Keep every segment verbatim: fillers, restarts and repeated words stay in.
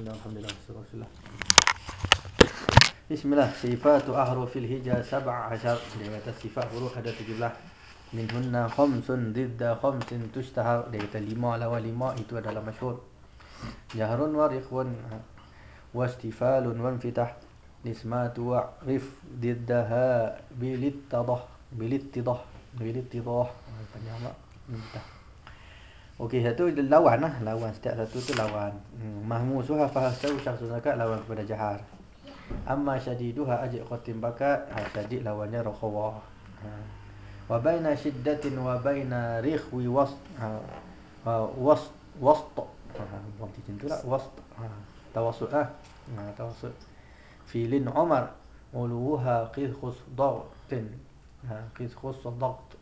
Alhamdulillah, Rasulullah. Bismillah. Sifatu ahrufil hija sab'a asyar. Dia kata sifat huruf ada tujuh belas. Minhunna khamsun didda khamsin tushtahar. Dia kata lima lawan lima itu adalah masyhur. Jahrun wa rikhwan wa istifalun wa infitah. Nismatu wa'rif diddaha bilittidah bilittidah bilittidah. Panjang tak? Entah. Okey, satu lawan lah. Lawan, setiap satu tu lawan. Hmm. Mahmusuha fahasau syaksu zakat lawan kepada jahar. Amma syadiduha ajik qatim bakat. Ha, syadid lawannya rakhawah. Ha. Wa baina shiddatin wa baina rikhwi wast. Ha. Ha. Wast. Wast. Ha. Macam tu lah. Wast. Ha. Tawasud lah. Ha. Tawasud. Filin Umar. Uluha qidhus dagtin. Ha. Qidhus dagt.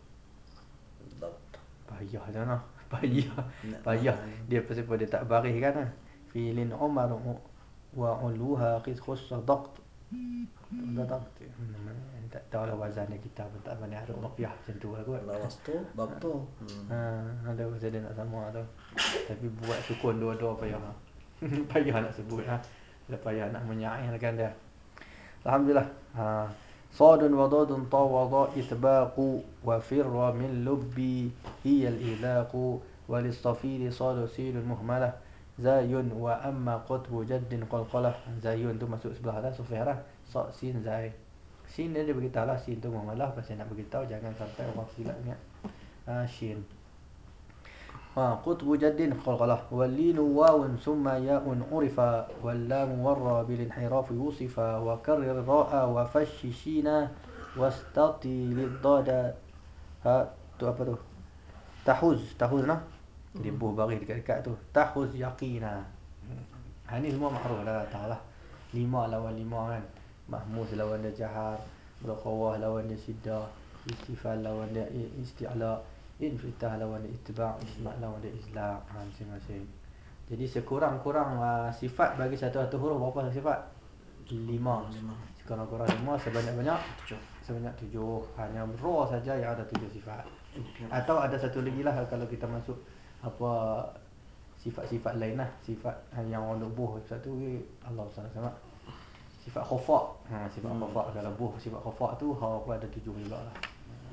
Payah je lah. Payah. Payah. Dia pasal dia tak baris kan lah. Filin Umar wa uluha qidhus dagt. Dagt. Tak tahu lah wazannya kita pun tak pandai harap rupiah macam tu lah kot. Lawas tu, bab tu. Ha, ada pasal dia nak sama tu. Tapi buat sukun dua-dua payah lah. Payah nak sebut lah. Payah nak menyairkan dia. Alhamdulillah. Ha. Sadun wa dadun ta wa da itbaqu wa firra min lubbi hiya al-ilaqu wa listafili sadu silun muhmalah zayun wa amma qutbu jaddin qalqalah. Zayun tu masuk sebelah dah sufirah sa sin zai. Sin dia beritahu lah sin tu muhmalah, pasal nak beritahu jangan sampai orang silap ingat. Ha, shin. Ha, qutbu jaddin qalqalah wal linu wawun summa ya'un urifa wal lam warra bil inhiraf yusifa wa karrir ra'a wa fashishina wastati lid dada. Ha, tu apa tu? Tahuz, tahuz nah. Dia buh baris dekat-dekat tu. Tahuz yaqina. Ha, ni semua makruf dah tahu lah. Lima lawan lima kan. Mahmus lawan dia jahar, berqawah lawan dia syiddah, istifal lawan dia isti'la, infitah lawan dia ittiba', isma' lawan dia izla'. Ha, masing-masing. Jadi sekurang-kurang uh, sifat bagi satu-satu huruf berapa sifat? Lima. Sekurang-kurang lima, sebanyak-banyak tujuh. Sebanyak tujuh. Hanya ra saja yang ada tujuh sifat. Atau ada satu lagi lah kalau kita masuk apa sifat-sifat lain lah. Sifat yang orang buh satu Allah sama-sama. Sifat khafa. Ha, sifat hmm. khafa kalau buh sifat khafa tu ha apa ada tujuh juga lah.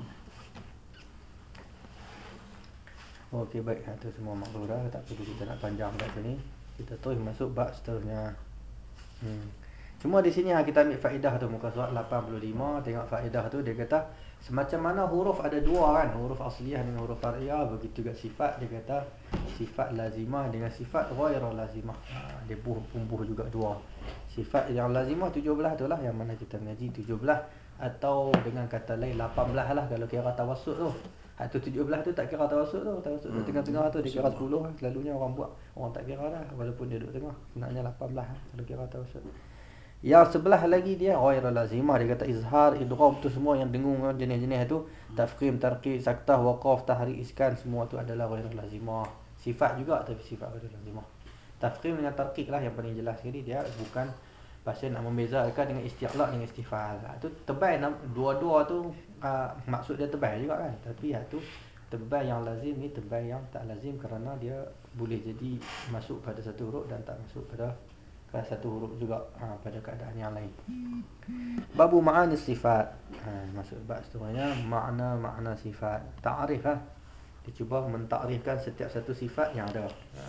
Okey, baik. Itu semua maklum dah. Tak perlu kita nak panjang kat sini. Kita terus masuk bab seterusnya. Hmm. Cuma di sini ha, kita ambil faedah tu muka surat lapan puluh lima. Tengok faedah tu dia kata semacam mana huruf ada dua kan. Huruf asliyah dengan huruf far'iyah. Begitu juga sifat dia kata sifat lazimah dengan sifat ghairah lazimah. Ha, dia buh pembuh juga dua. Sifat yang lazimah tujuh belas tu lah yang mana kita mengaji tujuh belas atau dengan kata lain lapan belas lah kalau kira tawassut tu. Atau tujuh belas tu tak kira tawassut tu. Tawassut tu tengah-tengah tu dia kira sepuluh. Selalunya orang buat orang tak kira dah walaupun dia duduk tengah. Sebenarnya lapan belas kalau kira tawassut. Yang sebelah lagi dia ghairah lazimah, dia kata izhar, idgham tu semua yang dengung jenis-jenis tu, tafkhim, tarqiq, saktah, waqaf, tahrik, iskan semua tu adalah ghairah lazimah. Sifat juga tapi sifat ghairah lazimah. Tafkhim dengan tarqiq lah yang paling jelas sekali, dia bukan pasal nak membezakan dengan isti'la dengan istifal. Ha, tu tebal dua-dua tu uh, maksud dia tebal juga kan. Tapi ha tu tebal yang lazim ni tebal yang tak lazim kerana dia boleh jadi masuk pada satu huruf dan tak masuk pada pada satu huruf juga ha, pada keadaan yang lain. Babu ma'ani sifat. Ha, maksud bab seterusnya makna-makna sifat. Ta'rif lah. Dia cuba mentakrifkan setiap satu sifat yang ada. Ha.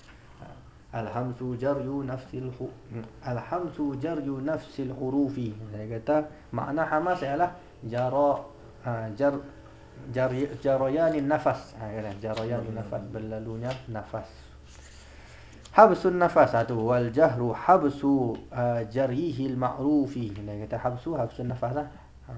Al-hamsu jaryu nafsil hu Al-hamsu jaryu nafsil hurufi. Dia kata makna hamas ialah jara ha, jar jar jarayanin nafas. Ha, kan jarayanin nafas, berlalunya nafas. Habsun nafas tu wal jahru habsu uh, jarihil ma'rufi. Dia kata habsu habsun nafas lah. Ha.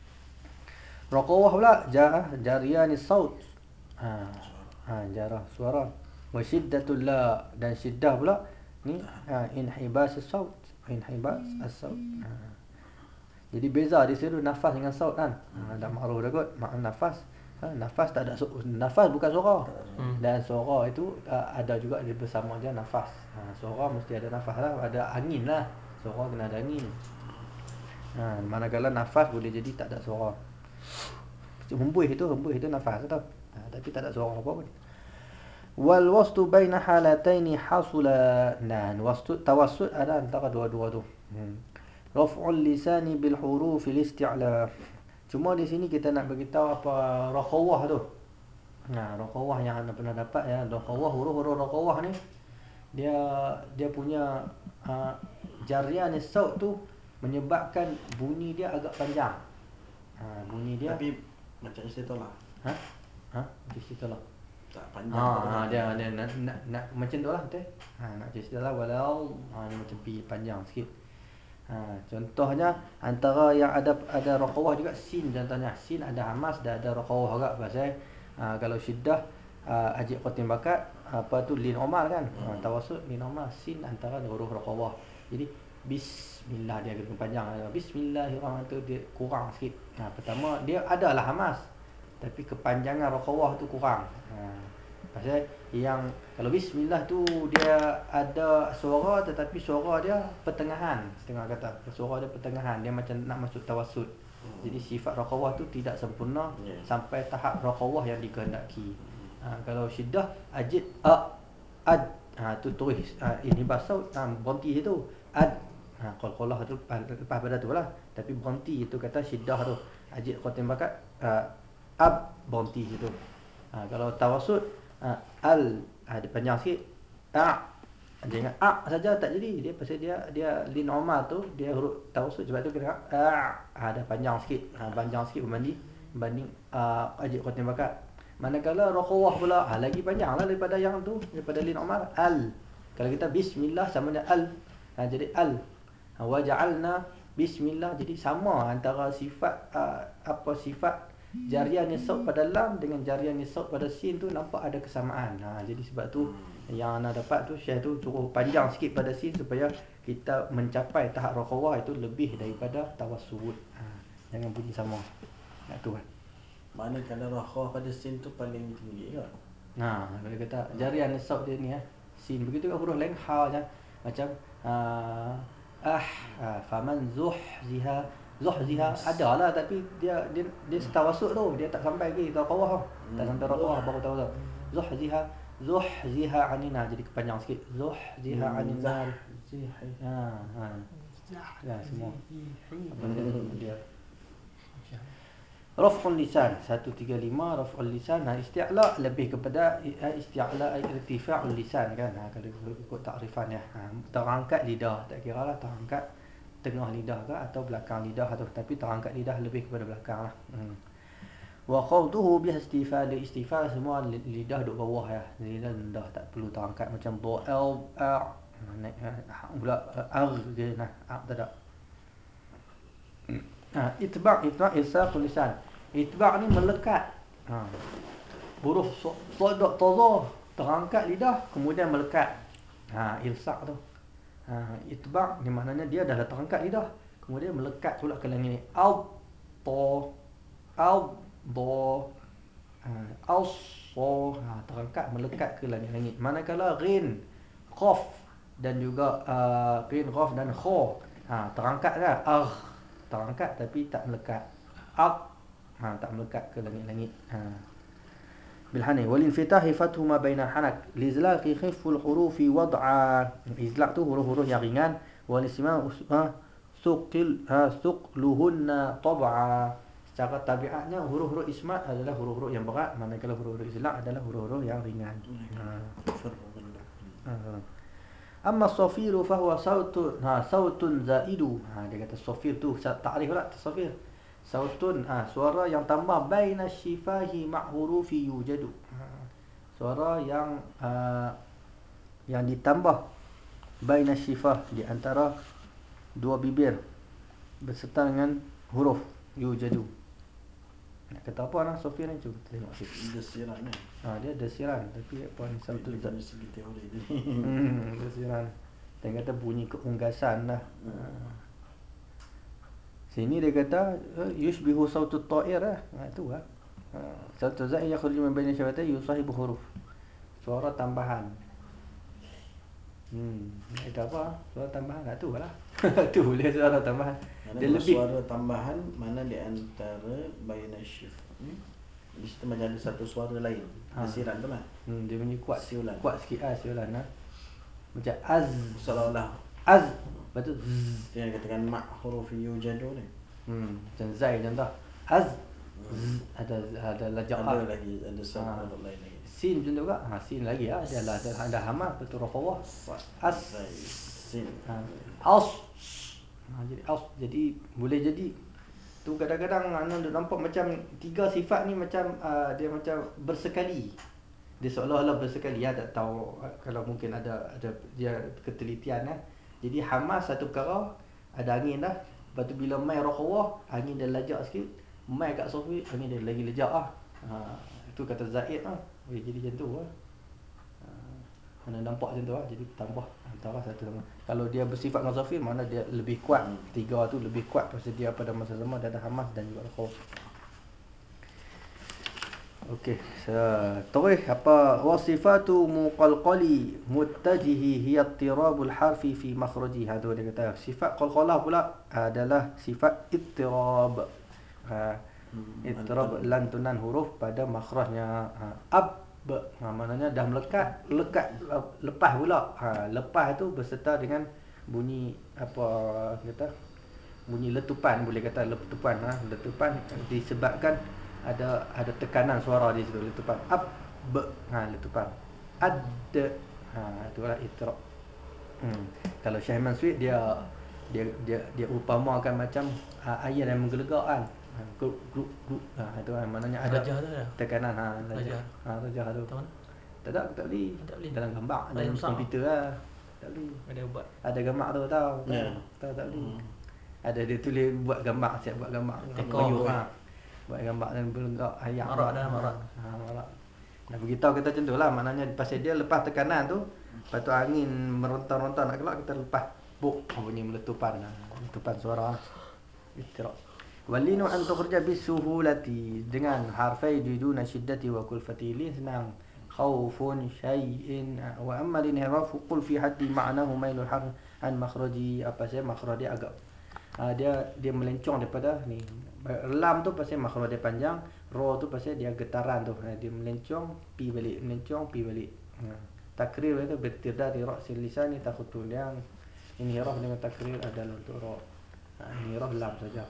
Raqawah pula ja jariyanis saut. Ha, ha jarah suara. Wa shiddatul la dan shiddah pula ni ha, inhibas as-saut. Inhibas as-saut. Ha. Jadi beza di situ nafas dengan saut kan. Ha, dah makruf dah kot makna nafas. Ha, nafas tak ada su- nafas bukan suara. Hmm. Dan suara itu uh, ada juga dia bersama dia nafas. Ha, suara mesti ada nafas lah, ada angin lah. Suara kena ada angin. Ha, manakala nafas boleh jadi tak ada suara. Hembuih itu hembuih itu nafas tau. Ha, tapi tak ada suara apa pun. Wal wastu baina halataini hasula. Nah, wastu tawassut ada antara dua-dua tu. Hmm. Raf'ul lisani bil hurufil isti'la. Cuma di sini kita nak beritahu apa rakhawah tu. Nah, rakhawah yang anda pernah dapat ya, rakhawah, huruf-huruf rakhawah ni dia dia punya uh, jarian saut tu menyebabkan bunyi dia agak panjang. Ha, bunyi dia tapi macam cerita lah. Ha? Ha? Di situ lah. Tak panjang. Ha, dia dia nak, nak, nak macam tu lah betul. Ha, nak cerita lah walau ha, ni macam pi panjang sikit. Ha, contohnya antara yang ada ada rakhawah juga sin, contohnya sin ada hamas dan ada rakhawah juga pasal ha, kalau syiddah uh, ajib qatim bakat apa tu lin omar kan. Ha, tawassut lin omar, sin antara huruf rakhawah. Jadi bismillah dia kena panjang. Bismillahirrahmanirrahim tu dia kurang sikit. Ha, pertama dia adalah hamas tapi kepanjangan rakhawah tu kurang. Ha, pasal yang kalau bismillah tu dia ada suara tetapi suara dia pertengahan, setengah kata. Suara dia pertengahan, dia macam nak masuk tawassut. Hmm. Jadi sifat rakhawah tu tidak sempurna yeah. sampai tahap rakhawah yang dikehendaki. Ha, kalau syiddah ajid a ad ha, tu tulis ha, ini bahasa ha, berhenti situ ad ha, qalqalah tu lepas pada tu lah, tapi berhenti itu kata syiddah tu ajid qatim bakat ha, ab berhenti situ. Ha, kalau tawassut ha, al ada ha, panjang sikit a jangan a saja tak jadi, dia pasal dia dia lin normal tu dia huruf tawassut sebab tu kena a ada panjang sikit. Ha, panjang sikit berbanding berbanding uh, ajid qatim bakat. Manakala rakhawah pula ha, lagi panjang lah daripada yang tu, daripada lin umar al. Kalau kita bismillah sama dengan al. Ha, jadi al. Ha, wa ja'alna bismillah, jadi sama antara sifat uh, apa sifat jarian saut pada lam dengan jarian saut pada sin tu nampak ada kesamaan. Ha, jadi sebab tu yang anda dapat tu Syekh tu suruh panjang sikit pada sin supaya kita mencapai tahap rakhawah itu lebih daripada tawassut. Ha, jangan bunyi sama. Nak tu kan. Mana kalau rakhawah pada sin tu paling tinggi kan? Nah, kalau kata jarian saut dia ni ya, sin begitu kan huruf lain ha macam macam uh, ah uh, faman zuhziha zuhziha adalah tapi dia dia dia tawassut tu, dia tak sampai ke rakhawah. Hmm. Tak sampai rakhawah baru tahu tu. Zuhziha zuhziha anina, jadi kepanjang sikit. Zuhziha anina. Ha ha. Ya semua. Apa dia? Raf'ul lisan seratus tiga puluh lima, raf'ul lisan ha, isti'la lebih kepada isti'la irtifa'ul lisan kan. Ha, kalau ikut takrifan ya, ha, terangkat lidah, tak kira lah terangkat tengah lidah ke atau belakang lidah atau tapi terangkat lidah lebih kepada belakang lah. Hmm. Wa khawduhu bi istifal, istifal semua lidah duduk bawah ya. Lidah rendah, tak perlu terangkat macam bo'al a naik pula ar je nah, tak ada. Ha, itba' itba' isaqul lisan. Itba' ni melekat. Ha. Huruf sodok tozo terangkat lidah kemudian melekat. Ha, ilsaq tu. Ha, itba' ni maknanya dia dah terangkat lidah kemudian melekat pula ke langit ni. Au to au do ha, au so ha, terangkat melekat ke langit-langit. Manakala ghin, qaf dan juga uh, ghin, qaf dan kha ha, terangkat dah. Ah terangkat tapi tak melekat. Aq ha, tak melekat ke langit-langit. Ha. Bilhani wal infitahi fathu ma baina hanak lizlaqi khiful hurufi wad'a. Izlaq tu huruf-huruf yang ringan, wal isma ha, suqil ha, suqluhunna tab'a. Secara tabiatnya huruf-huruf ismat adalah huruf-huruf yang berat, manakala huruf-huruf izlaq adalah huruf-huruf yang ringan. Ha. Ha. Amma safiru fahuwa sautun ha sautun zaidu. Ha, dia kata safir tu takrif pula safir. Sautun ha, suara yang tambah baina syifahi ma' hurufi yujadu. Ha, suara yang uh, yang ditambah baina syifah di antara dua bibir berserta dengan huruf yujadu. Nak kata apa orang safir ni, cuba tengok sikit. Desiran ni. Ha, dia desiran tapi apa ni sautun dari segi teori ni. Hmm, desiran. Dia kata bunyi keunggasan lah. Hmm. Sini dia kata yushbihu sautut ta'ir lah. Ha, tu lah. Ha, sautu za'i yakhruju min baini syafatai yusahibu huruf. Suara tambahan. Hmm, itu apa? Suara tambahan lah tu lah. Tu boleh suara tambahan. Mana dia lebih suara tambahan mana di antara baina syif. Hmm? Di situ macam ada satu suara lain. Ha. Desiran tu lah. Hmm, dia bunyi kuat. Siulan. Kuat sikit ah siulan ah. Macam az. Seolah-olah Az. Lepas tu zzz. dia katakan mak huruf yujadu ni. Hmm, macam zai contoh. Az. Zzz. Ada ada lajak Ada ah. lagi, ada satu Ha. huruf lain lagi. Sin macam tu juga. Ha, sin lagi ah. Dia lah ada ada hamah betul roh As. Zai, sin. Ha. Aus. Ha, jadi aus. Jadi boleh jadi tu kadang-kadang anu nampak macam tiga sifat ni macam uh, dia macam bersekali. Dia seolah-olah bersekali ya, tak tahu uh, kalau mungkin ada ada dia ketelitian ya. Jadi hamas satu perkara ada angin dah. Lepas tu bila mai roh Allah, angin dia lajak sikit. Mai kat sofi, angin dia lagi lejak ah. Ha, itu kata zaid ah. Boleh jadi macam tu ah. Mana nampak macam tu lah. Jadi tambah antara satu sama. Kalau dia bersifat dengan Zafir, mana dia lebih kuat. Hmm. Tiga tu lebih kuat pasal dia pada masa sama dia ada Hamas dan juga Khauf. Okey, so, terus apa wasifatu muqalqali muttajihi hiya ittirabul harfi fi makhrajiha. Tu dia kata sifat qalqalah pula adalah sifat ittirab. Ha, ittirab lantunan huruf pada makhrajnya. Ha, ab Ha, maknanya dah melekat, lekat lepas pula. Ha, lepas tu berserta dengan bunyi apa kata? Bunyi letupan, boleh kata letupan ha, letupan disebabkan ada ada tekanan suara di situ, letupan. Ab ha, letupan. Ad ha, itulah itraq. Hmm. Kalau Syekh Mansuri dia dia dia dia upamakan macam ha, air yang menggelegak kan. Grup grup grup ha, itu kan maknanya ada Rajah tu dah. tekanan ha rajah. Rajah. Ha rajah tu. Tahu mana? Tak ada, aku tak boleh. Tak boleh. Dalam gambar, Ada dalam yang besar. komputer lah. Tak boleh. Ada ubat. Ada gambar tu tahu. Ya. Tahu tak boleh. Hmm. Ada dia tulis buat gambar, siap buat gambar. Tekor. Meyuh, ha. Buat gambar dan berlenggak ayat. Marak dah, marak. Ha, marak. Nah, beritahu kita macam tu lah. Maknanya pasal dia lepas tekanan tu, lepas tu angin meronta-ronta nak keluar, kita lepas buk bunyi meletupan. Letupan suara. Ittiraq. Walinu an tukhrija bisuhulati dengan harfai duduna syiddati wa kulfati li senang khaufun syai'in wa amma linhiraf qul fi haddi ma'nahu mailul harf an makhraji apa saya makhraj dia agak ha, dia dia melencong daripada ni lam tu pasal makhraj dia panjang, ra tu pasal dia getaran tu ha, dia melencong pi balik melencong pi balik ha. Takrir itu bertirda di ra'sil lisan takhutul yang inhiraf dengan takrir adalah untuk ra ha, inhiraf lam saja.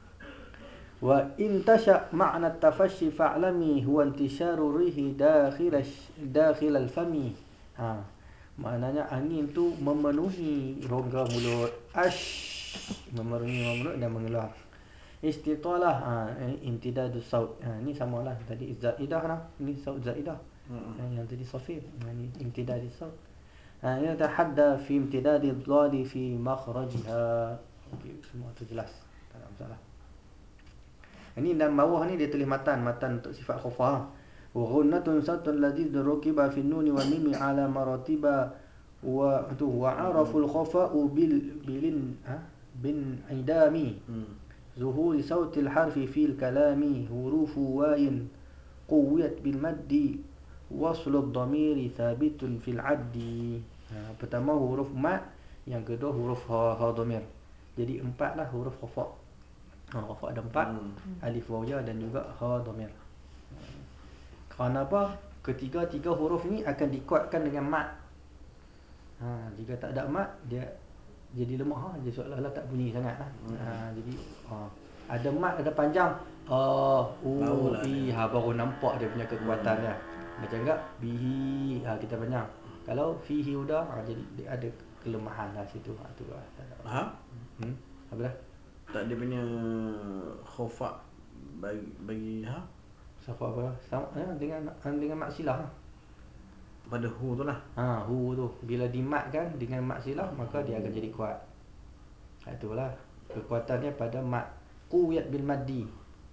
Wa in tasha ma'na at-tafashshi fa'lami huwa intisharu rihi dakhil dakhil al-fami. Ha, maknanya angin tu memenuhi rongga mulut. Ash memenuhi mulut dan mengeluar. Istitalah ha, imtidadus saut. Ha, ni samalah tadi zaidah lah. Ni saut zaidah. Hmm. Ha, yang tadi safir. Ha, ni imtidadus saut. Ha, ini tahadda fi imtidadi ad-dadi fi makhrajiha. Okey, semua tu jelas. Tak ada masalah. Ini dan bawah ni dia tulis matan, matan untuk sifat khafah. Wa ghunnatun satun ladzi rukiba fi nuni wa mimi ala maratiba wa tu wa araful khafa'u bil bilin ha bin idami. Hmm. Zuhuri sautil harfi fil kalami hurufu wayin quwwat bil maddi waslu ad-dhamiri thabitun fil addi. Ha, pertama huruf mad, yang kedua huruf ha, ha dhamir. Jadi empat lah huruf khafa'. Ha, khafa' ada empat, hmm. alif waw ya dan juga ha dhamir. Kerana apa? Ketiga-tiga huruf ni akan dikuatkan dengan mat. Ha, jika tak ada mat, dia jadi lemah ha, dia seolah-olah tak bunyi sangat lah. Hmm. Ha, jadi ha, ada mat, ada panjang. Ah, u i ha baru nampak dia punya kekuatan dia. Macam enggak bihi ha kita panjang. Kalau fihi udah ha, jadi dia ada kelemahan lah situ. Ha tu lah. Ha? Hmm. Apa dah? Tak dia punya khofa bagi bagi ha Safa apa? Sama eh, dengan dengan mat silah. pada hu tu lah. Ha, hu tu bila dimatkan dengan mat silah maka dia akan jadi kuat. Ha, itulah kekuatannya pada mat quwwat bil maddi.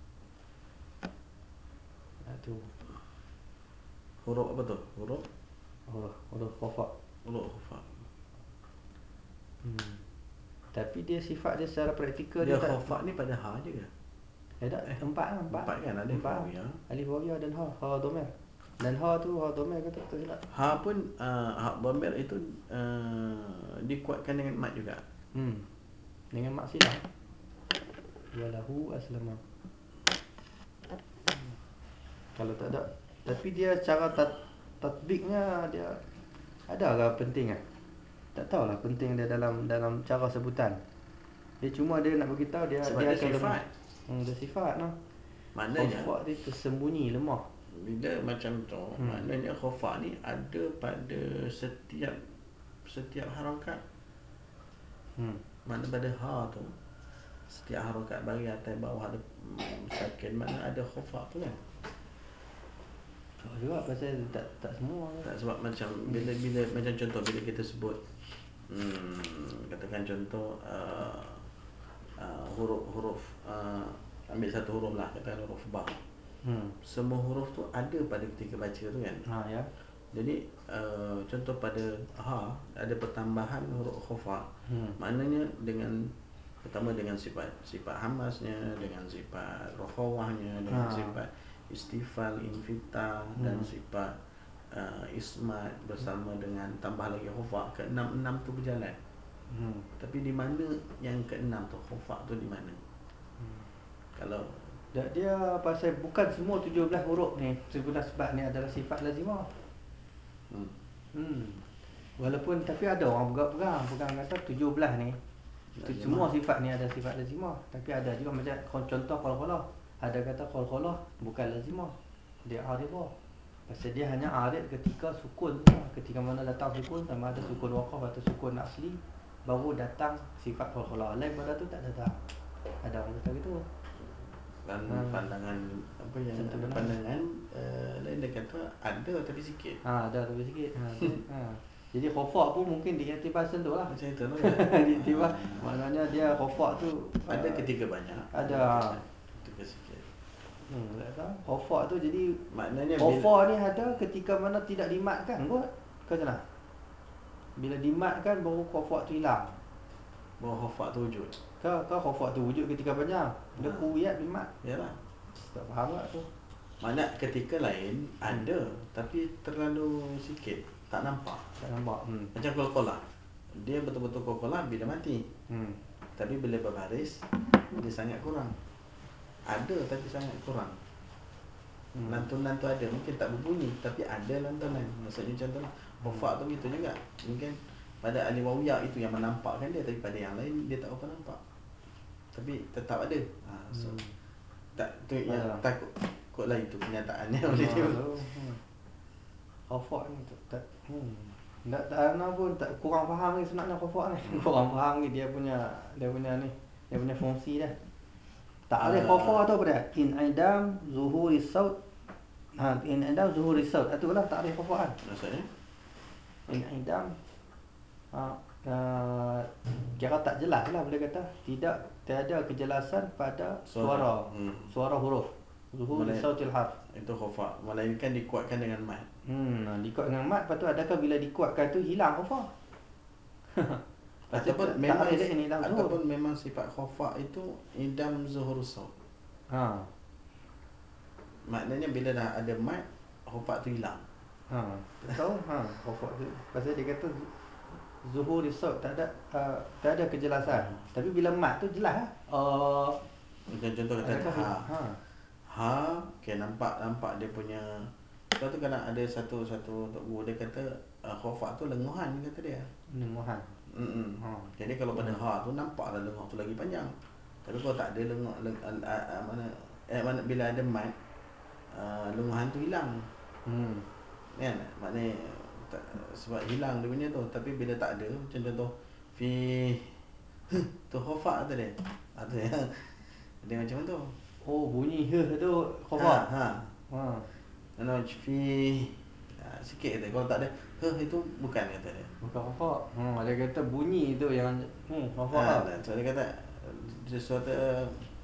Ha tu. Huruf apa tu? Huruf Oh, huruf khafa. huruf khofa. Hmm. Tapi dia sifat dia secara praktikal Dia dia, tak khofa ni pada ha je ke? ada eh, empat lah, empat. Empat kan ada empat. ya. Alif waw ya dan ha, ha dhamir. Dan ha tu ha dhamir kata tak silap. Ha pun uh, ha dhamir itu uh, dikuatkan dengan mat juga. Hmm. Dengan mat silah. Walahu aslama. Kalau tak ada. Tapi dia cara tat, tatbiknya dia ada ke penting ah? Tak tahulah penting dia dalam dalam cara sebutan. Dia cuma dia nak beritahu dia Sebab dia dia akan sifat. lemah. Hmm, dia sifat noh. Maknanya Khofat dia tersembunyi lemah. bila macam tu, hmm. maknanya khofa ni ada pada setiap setiap harakat. Hmm. Mana pada ha tu setiap harakat bagi atas bawah ada mm, sakin, mana ada khofa tu kan. Tak juga pasal tak tak semua kan. Tak, sebab macam bila bila macam contoh bila kita sebut hmm, katakan contoh uh, uh, huruf-huruf uh, ambil satu huruf lah, katakan huruf ba. Hmm. Semua huruf tu ada pada ketika baca tu kan. Ha ya. Jadi uh, contoh pada ha ada pertambahan huruf khofa. Hmm. Maknanya dengan pertama dengan sifat sifat hamasnya, dengan sifat rokhawahnya, dengan Ha. sifat istifal, infitah Hmm. dan sifat uh, ismat bersama dengan tambah lagi khofa, keenam-enam tu berjalan. Hmm. Tapi di mana yang keenam tu, khofa tu di mana? Hmm. Kalau Dia, dia pasal bukan semua tujuh belas huruf ni, sebelah sebab ni adalah sifat lazimah. hmm, Hmm. Walaupun tapi ada orang pegang-pegang pegang kata tujuh belas ni itu Lazimah. semua sifat ni ada sifat lazimah, tapi ada juga macam contoh qalqalah. Ada kata qalqalah bukan lazimah. Dia aridhah. Pasal dia hanya arid ketika sukun je. Ketika mana datang sukun, sama ada sukun waqaf atau sukun asli, baru datang sifat qalqalah. Lain pada tu tak datang. Ada orang kata gitu. dan Hmm. pandangan apa yang Contoh ada benar. pandangan uh, lain dia kata ada tapi sikit. Ha, ada tapi sikit. Ha, dia- ha. Jadi khofak pun mungkin diiktibar sentuh lah. Macam itu lah. Diiktibar maknanya dia khofak tu Ada ah, ketika banyak. Ada. Ketika sikit. Hmm, tak tahu. Khofak tu jadi Maknanya khofak ni ada ketika mana tidak dimatkan kot. Kau macam mana? Bila dimatkan baru khofak tu hilang. bahawa khofa tu wujud. Kau kau khofak tu wujud ketika panjang. Dia Ha. kuat dimat. Yalah. Tak faham tak tu. Mana ketika lain ada tapi terlalu sikit, tak nampak. Tak nampak. Hmm. Macam qalqalah. Dia betul-betul qalqalah bila mati. Hmm. Tapi bila berbaris dia sangat kurang. Ada tapi sangat kurang. Hmm. Lantunan tu ada, mungkin tak berbunyi tapi ada lantunan. Maksudnya contoh khofa tu begitu juga. Mungkin pada alif wawiyah itu yang menampakkan dia, tapi pada yang lain dia tak apa nampak. Tapi tetap ada. Ha, so Hmm. tak tu yang Yalah. takut takutlah itu kenyataannya Ha, boleh dia. tu, hmm. Khofak ni tak tak hmm. Tak tak ana pun tak kurang faham ni sebenarnya khofak ni. Kurang faham ni dia punya dia punya ni, dia punya fungsi dah. Tak ada Ah. khofak tu apa dia? In idam zuhuri saut. Ha, in idam zuhuri saut. Itulah tak ada khofak kan. Maksudnya In idam ha, uh, kira tak jelas lah boleh kata. Tidak tiada kejelasan pada suara. Hmm. Suara huruf. Zuhuri Boleh. sautil harf. Itu khofa, melainkan dikuatkan dengan mat. Hmm, dikuat dengan mat, lepas tu adakah bila dikuatkan tu hilang khofak? Ataupun memang tak ada ini dalam zuhur. ataupun memang sifat khofa itu idam zuhur saut. Ha. Maknanya bila dah ada mat, khofa tu hilang. Ha. Tak tahu ha khofak tu. Pasal dia kata zuhur risau tak ada uh, tak ada kejelasan. Tapi bila mat tu jelas ah. Uh, Macam contoh kata adakah ha. ha. Ha, okay, nampak nampak dia punya. Sebab tu kadang ada satu satu tok guru dia kata uh, khofa tu lenguhan kata dia. Nemuhan. Hmm. Ha. Jadi kalau pada ha tu nampaklah lenguh tu lagi panjang. Tapi kalau tak ada lenguh leng, uh, uh, mana eh mana bila ada mat uh, lenguhan tu hilang. Hmm. Kan? Maknanya tak, sebab hilang dia punya tu. Tapi bila tak ada, macam contoh fi tu khofa tu dia. Ha, tu ya. Dia macam tu. Oh, bunyi he tu Ha, khofak. ha. Ha. Ano fi ha, sikit kata. Kalau tak ada he itu bukan kata dia. Bukan khofak. Ha, dia kata bunyi tu yang ni khofak. Ha, Ha. dan so dia kata sesuatu uh,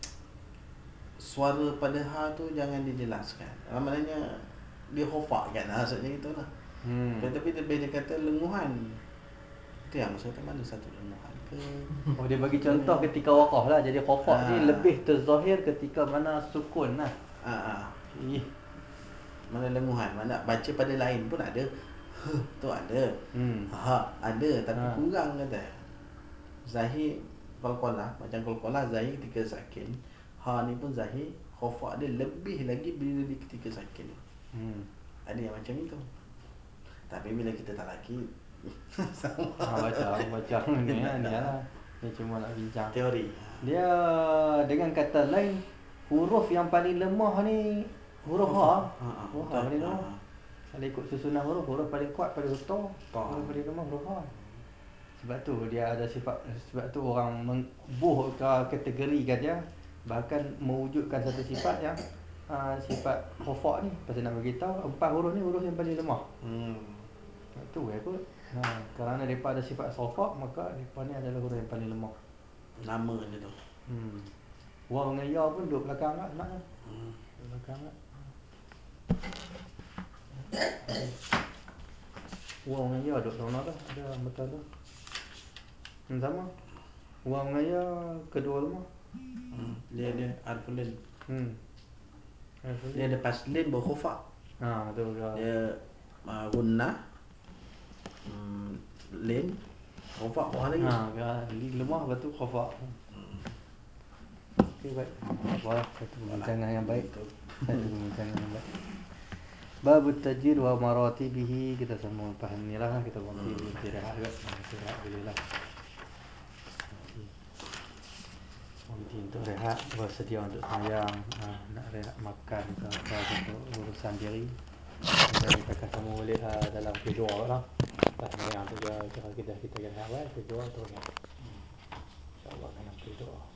suara pada ha tu jangan dijelaskan. Ha, maknanya dia khofa kan. Ha, maksudnya itulah. Hmm. Tapi dia, dia kata lenguhan. Itu yang maksudnya mana satu lenguhan ke? Oh, dia bagi contoh ketika waqaf lah. Jadi khofak Ha. ni lebih terzahir ketika mana sukun lah. Ha, ha. Ih. Mana lenguhan, mana baca pada lain pun ada. Huh, tu ada. Hmm. Ha, ada tapi Ha. kurang kata. Zahir qalqalah, macam qalqalah zahir ketika sakin. Ha ni pun zahir, khafa dia lebih lagi bila dia ketika sakit. Hmm. Ada yang macam itu. Tapi bila kita tak laki sama. Ha, macam macam ni lah, ni lah. Ni cuma nak bincang. Teori. Dia dengan kata lain, huruf yang paling lemah ni huruf Ha. Ha, ha. Huruf Ha paling lemah. Kalau ikut susunan huruf, huruf paling kuat paling betul, Ha. huruf paling lemah huruf Ha. Sebab tu dia ada sifat, sebab tu orang membuh kategorikan dia, bahkan mewujudkan satu sifat yang uh, sifat khafa ni. Pasal nak beritahu empat huruf ni huruf yang paling lemah. Hmm. Itu ya kot. Ha, kerana depa ada sifat khafa, maka depa ni adalah huruf yang paling lemah. Nama dia tu. Hmm. Waw dengan ya pun duduk belakang kat sebenarnya. Hmm. Duduk belakang kat. Waw dengan ya duduk sana tu. Ada betul tu. Hmm, sama. Waw dengan ya kedua lemah. Hmm. Dia dia harfu lin. Hmm. Dia ada pas lin baru khafa. Ha tu dia. Dia uh, gunnah. Hmm, lin khafa bawah lagi. Ha dia lemah lepas tu khafa. Okey baik. Wah, satu perbincangan yang baik. Satu perbincangan yang baik. Bab tajwid wa maratibihi, kita semua faham ni lah, kita berhenti hmm. istirahat juga. Istirahat boleh lah. Berhenti untuk rehat, bersedia untuk sembahyang, ha, nak rehat makan ke apa untuk urusan diri. Dan kita akan sama balik uh, dalam kedua lah. Tak sembahyang tu dia, kalau kita kita rehat baik, kedua tu rehat. InsyaAllah dalam kedua.